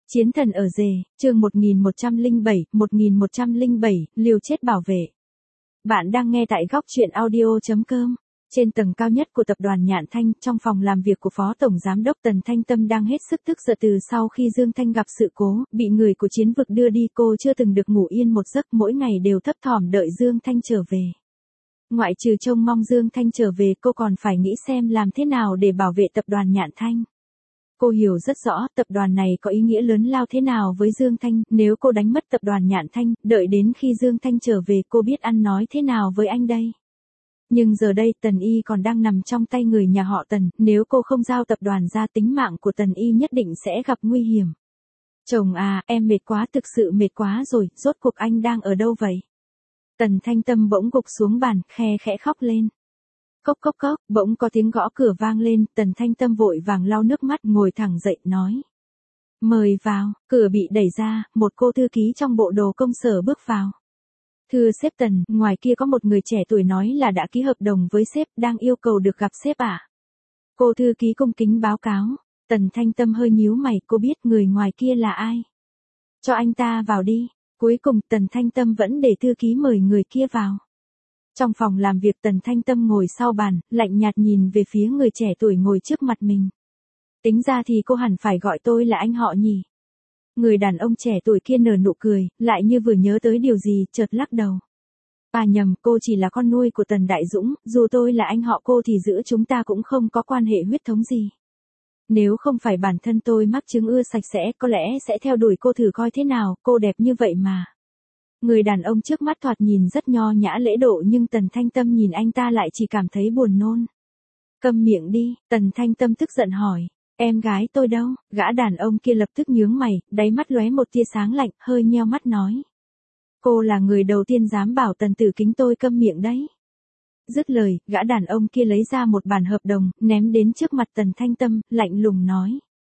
Chiến thần ở rề, chương 1107, liều chết bảo vệ. Bạn đang nghe tại góc truyện audio.com. Trên tầng cao nhất của tập đoàn Nhạn Thanh, trong phòng làm việc của Phó Tổng Giám đốc Tần Thanh Tâm đang hết sức tức giận từ sau khi Dương Thanh gặp sự cố, bị người của chiến vực đưa đi, cô chưa từng được ngủ yên một giấc, mỗi ngày đều thấp thỏm đợi Dương Thanh trở về. Ngoại trừ trông mong Dương Thanh trở về, cô còn phải nghĩ xem làm thế nào để bảo vệ tập đoàn Nhạn Thanh. Cô hiểu rất rõ tập đoàn này có ý nghĩa lớn lao thế nào với Dương Thanh, nếu cô đánh mất tập đoàn Nhạn Thanh, đợi đến khi Dương Thanh trở về cô biết ăn nói thế nào với anh đây. Nhưng giờ đây Tần Y còn đang nằm trong tay người nhà họ Tần, nếu cô không giao tập đoàn ra, tính mạng của Tần Y nhất định sẽ gặp nguy hiểm. Chồng à, em mệt quá, thực sự mệt quá rồi, rốt cuộc anh đang ở đâu vậy? Tần Thanh Tâm bỗng gục xuống bàn, khe khẽ khóc lên. Cốc cốc cốc, bỗng có tiếng gõ cửa vang lên, Tần Thanh Tâm vội vàng lau nước mắt, ngồi thẳng dậy, nói. Mời vào, cửa bị đẩy ra, một cô thư ký trong bộ đồ công sở bước vào. Thưa sếp Tần, ngoài kia có một người trẻ tuổi nói là đã ký hợp đồng với sếp, đang yêu cầu được gặp sếp ạ. Cô thư ký cung kính báo cáo. Tần Thanh Tâm hơi nhíu mày, cô biết người ngoài kia là ai. Cho anh ta vào đi. Cuối cùng Tần Thanh Tâm vẫn để thư ký mời người kia vào. Trong phòng làm việc Tần Thanh Tâm ngồi sau bàn, lạnh nhạt nhìn về phía người trẻ tuổi ngồi trước mặt mình. Tính ra thì cô hẳn phải gọi tôi là anh họ nhỉ. Người đàn ông trẻ tuổi kia nở nụ cười, lại như vừa nhớ tới điều gì, chợt lắc đầu. À nhầm, cô chỉ là con nuôi của Tần Đại Dũng, dù tôi là anh họ cô thì giữa chúng ta cũng không có quan hệ huyết thống gì. Nếu không phải bản thân tôi mắc chứng ưa sạch sẽ, có lẽ sẽ theo đuổi cô thử coi thế nào, cô đẹp như vậy mà. Người đàn ông trước mắt thoạt nhìn rất nho nhã lễ độ, nhưng Tần Thanh Tâm nhìn anh ta lại chỉ cảm thấy buồn nôn. Câm miệng đi, Tần Thanh Tâm tức giận hỏi. Em gái tôi đâu? Gã đàn ông kia lập tức nhướng mày, đáy mắt lóe một tia sáng lạnh, hơi nheo mắt nói. Cô là người đầu tiên dám bảo Tần Tử Kính tôi câm miệng đấy. Dứt lời, gã đàn ông kia lấy ra một bản hợp đồng, ném đến trước mặt Tần Thanh Tâm, lạnh lùng nói.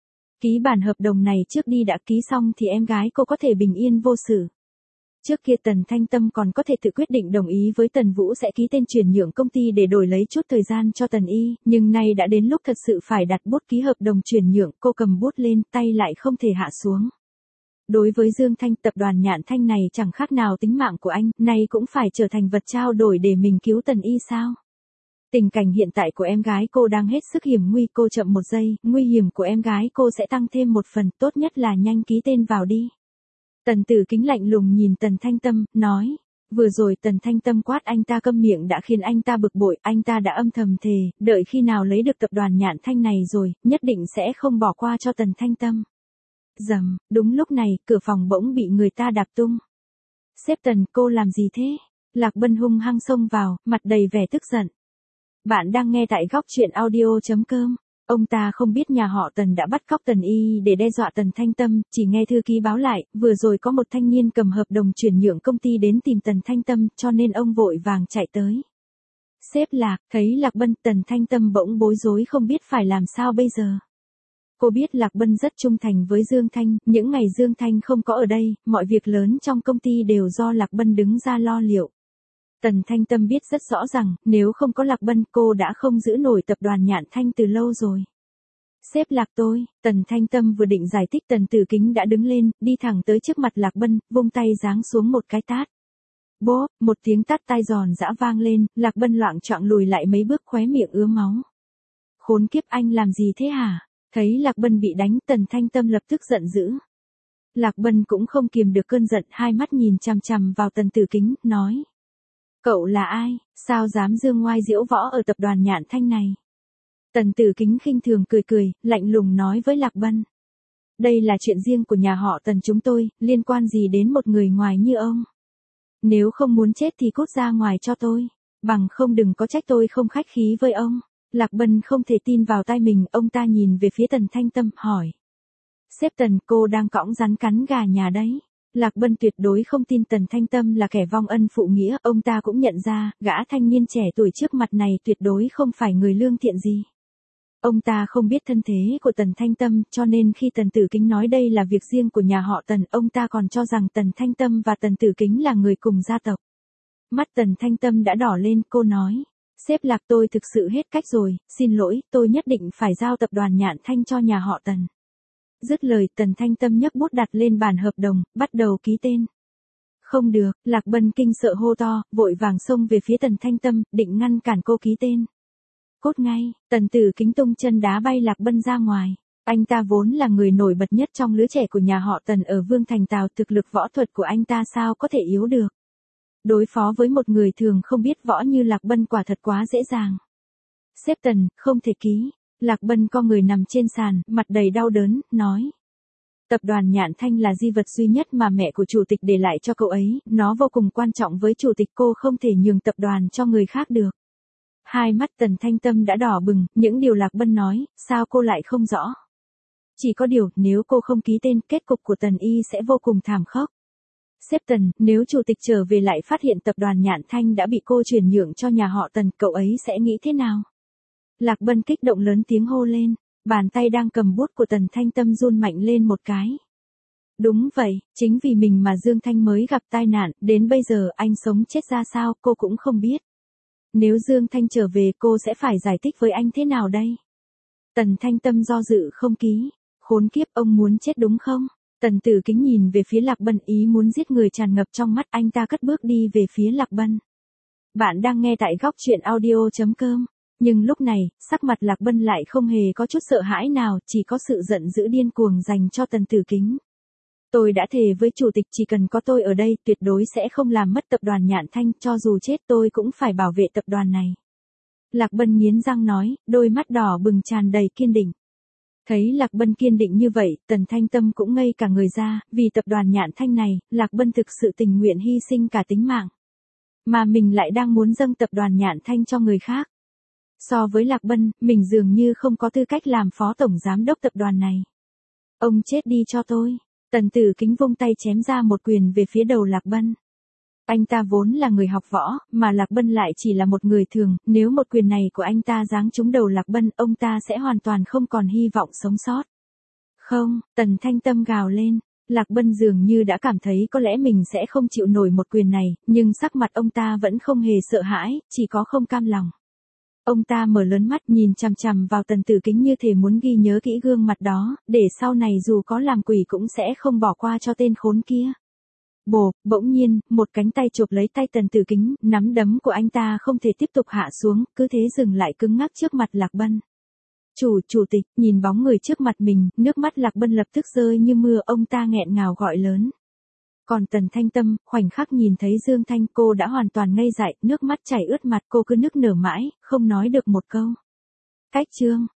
Ký bản hợp đồng này trước đi, đã ký xong thì em gái cô có thể bình yên vô sự. Trước kia Tần Thanh Tâm còn có thể tự quyết định đồng ý với Tần Vũ sẽ ký tên chuyển nhượng công ty để đổi lấy chút thời gian cho Tần Y, nhưng nay đã đến lúc thật sự phải đặt bút ký hợp đồng chuyển nhượng, cô cầm bút lên, tay lại không thể hạ xuống. Đối với Dương Thanh, tập đoàn Nhạn Thanh này chẳng khác nào tính mạng của anh, nay cũng phải trở thành vật trao đổi để mình cứu Tần Y sao? Tình cảnh hiện tại của em gái cô đang hết sức hiểm nguy, cô chậm một giây, nguy hiểm của em gái cô sẽ tăng thêm một phần, tốt nhất là nhanh ký tên vào đi. Tần Tử Kính lạnh lùng nhìn Tần Thanh Tâm, nói. Vừa rồi Tần Thanh Tâm quát anh ta câm miệng đã khiến anh ta bực bội, anh ta đã âm thầm thề, đợi khi nào lấy được tập đoàn Nhạn Thanh này rồi, nhất định sẽ không bỏ qua cho Tần Thanh Tâm. Rầm, đúng lúc này, cửa phòng bỗng bị người ta đạp tung. Sếp Tần, cô làm gì thế? Lạc Bân hung hăng xông vào, mặt đầy vẻ tức giận. Bạn đang nghe tại góc truyện audio.com. Ông ta không biết nhà họ Tần đã bắt cóc Tần Y để đe dọa Tần Thanh Tâm, chỉ nghe thư ký báo lại, vừa rồi có một thanh niên cầm hợp đồng chuyển nhượng công ty đến tìm Tần Thanh Tâm, cho nên ông vội vàng chạy tới. Sếp Lạc, thấy Lạc Bân, Tần Thanh Tâm bỗng bối rối không biết phải làm sao bây giờ. Cô biết Lạc Bân rất trung thành với Dương Thanh, những ngày Dương Thanh không có ở đây, mọi việc lớn trong công ty đều do Lạc Bân đứng ra lo liệu. Tần Thanh Tâm biết rất rõ rằng, nếu không có Lạc Bân cô đã không giữ nổi tập đoàn Nhạn Thanh từ lâu rồi. Sếp Lạc tôi, Tần Thanh Tâm vừa định giải thích Tần Tử Kính đã đứng lên, đi thẳng tới trước mặt Lạc Bân, vung tay giáng xuống một cái tát. Bố, một tiếng tát tai giòn giã vang lên, Lạc Bân loạng choạng lùi lại mấy bước, khóe miệng ứa máu. Khốn kiếp, anh làm gì thế hả? Thấy Lạc Bân bị đánh, Tần Thanh Tâm lập tức giận dữ. Lạc Bân cũng không kiềm được cơn giận, hai mắt nhìn chằm chằm vào Tần Tử Kính, nói. Cậu là ai, sao dám dương ngoai diễu võ ở tập đoàn Nhạn Thanh này? Tần Tử Kính khinh thường cười, lạnh lùng nói với Lạc Bân. Đây là chuyện riêng của nhà họ Tần chúng tôi, liên quan gì đến một người ngoài như ông? Nếu không muốn chết thì cút ra ngoài cho tôi, bằng không đừng có trách tôi không khách khí với ông. Lạc Bân không thể tin vào tai mình, ông ta nhìn về phía Tần Thanh Tâm, hỏi. Sếp Tần, cô đang cõng rắn cắn gà nhà đấy. Lạc Bân tuyệt đối không tin Tần Thanh Tâm là kẻ vong ân phụ nghĩa, ông ta cũng nhận ra, gã thanh niên trẻ tuổi trước mặt này tuyệt đối không phải người lương thiện gì. Ông ta không biết thân thế của Tần Thanh Tâm, cho nên khi Tần Tử Kính nói đây là việc riêng của nhà họ Tần, ông ta còn cho rằng Tần Thanh Tâm và Tần Tử Kính là người cùng gia tộc. Mắt Tần Thanh Tâm đã đỏ lên, cô nói. Sếp Lạc tôi thực sự hết cách rồi, xin lỗi, tôi nhất định phải giao tập đoàn Nhạn Thanh cho nhà họ Tần. Dứt lời Tần Thanh Tâm nhấc bút đặt lên bàn hợp đồng, bắt đầu ký tên. Không được, Lạc Bân kinh sợ hô to, vội vàng xông về phía Tần Thanh Tâm, định ngăn cản cô ký tên. Cút ngay, Tần Tử Kính tung chân đá bay Lạc Bân ra ngoài. Anh ta vốn là người nổi bật nhất trong lứa trẻ của nhà họ Tần ở Vương Thành Tào, thực lực võ thuật của anh ta sao có thể yếu được. Đối phó với một người thường không biết võ như Lạc Bân quả thật quá dễ dàng. Sếp Tần, không thể ký. Lạc Bân co người nằm trên sàn, mặt đầy đau đớn, nói. Tập đoàn Nhạn Thanh là di vật duy nhất mà mẹ của chủ tịch để lại cho cậu ấy, nó vô cùng quan trọng với chủ tịch, cô không thể nhường tập đoàn cho người khác được. Hai mắt Tần Thanh Tâm đã đỏ bừng, những điều Lạc Bân nói, sao cô lại không rõ. Chỉ có điều, nếu cô không ký tên, kết cục của Tần Y sẽ vô cùng thảm khốc. Sếp Tần, nếu chủ tịch trở về lại phát hiện tập đoàn Nhạn Thanh đã bị cô chuyển nhượng cho nhà họ Tần, cậu ấy sẽ nghĩ thế nào? Lạc Bân kích động lớn tiếng hô lên, bàn tay đang cầm bút của Tần Thanh Tâm run mạnh lên một cái. Đúng vậy, chính vì mình mà Dương Thanh mới gặp tai nạn, đến bây giờ anh sống chết ra sao cô cũng không biết. Nếu Dương Thanh trở về cô sẽ phải giải thích với anh thế nào đây? Tần Thanh Tâm do dự không ký. Khốn kiếp, ông muốn chết đúng không? Tần Tử Kính nhìn về phía Lạc Bân, ý muốn giết người tràn ngập trong mắt, anh ta cất bước đi về phía Lạc Bân. Bạn đang nghe tại góc truyện audio.com. Nhưng lúc này, sắc mặt Lạc Bân lại không hề có chút sợ hãi nào, chỉ có sự giận dữ điên cuồng dành cho Tần Tử Kính. Tôi đã thề với chủ tịch chỉ cần có tôi ở đây, tuyệt đối sẽ không làm mất tập đoàn Nhạn Thanh, cho dù chết tôi cũng phải bảo vệ tập đoàn này. Lạc Bân nghiến răng nói, đôi mắt đỏ bừng tràn đầy kiên định. Thấy Lạc Bân kiên định như vậy, Tần Thanh Tâm cũng ngây cả người ra, vì tập đoàn Nhạn Thanh này, Lạc Bân thực sự tình nguyện hy sinh cả tính mạng. Mà mình lại đang muốn dâng tập đoàn Nhạn Thanh cho người khác. So với Lạc Bân, mình dường như không có tư cách làm phó tổng giám đốc tập đoàn này. Ông chết đi cho tôi. Tần Tử Kính vung tay chém ra một quyền về phía đầu Lạc Bân. Anh ta vốn là người học võ, mà Lạc Bân lại chỉ là một người thường, nếu một quyền này của anh ta giáng trúng đầu Lạc Bân, ông ta sẽ hoàn toàn không còn hy vọng sống sót. Không, Tần Thanh Tâm gào lên, Lạc Bân dường như đã cảm thấy có lẽ mình sẽ không chịu nổi một quyền này, nhưng sắc mặt ông ta vẫn không hề sợ hãi, chỉ có không cam lòng. Ông ta mở lớn mắt nhìn chằm chằm vào Tần Tử Kính như thể muốn ghi nhớ kỹ gương mặt đó, để sau này dù có làm quỷ cũng sẽ không bỏ qua cho tên khốn kia. Bỗng nhiên, một cánh tay chộp lấy tay Tần Tử Kính, nắm đấm của anh ta không thể tiếp tục hạ xuống, cứ thế dừng lại cứng ngắc trước mặt Lạc Bân. Chủ tịch, nhìn bóng người trước mặt mình, nước mắt Lạc Bân lập tức rơi như mưa, ông ta nghẹn ngào gọi lớn. Còn Tần Thanh Tâm, khoảnh khắc nhìn thấy Dương Thanh, cô đã hoàn toàn ngây dại, nước mắt chảy ướt mặt, cô cứ nức nở mãi, không nói được một câu. Cách chương.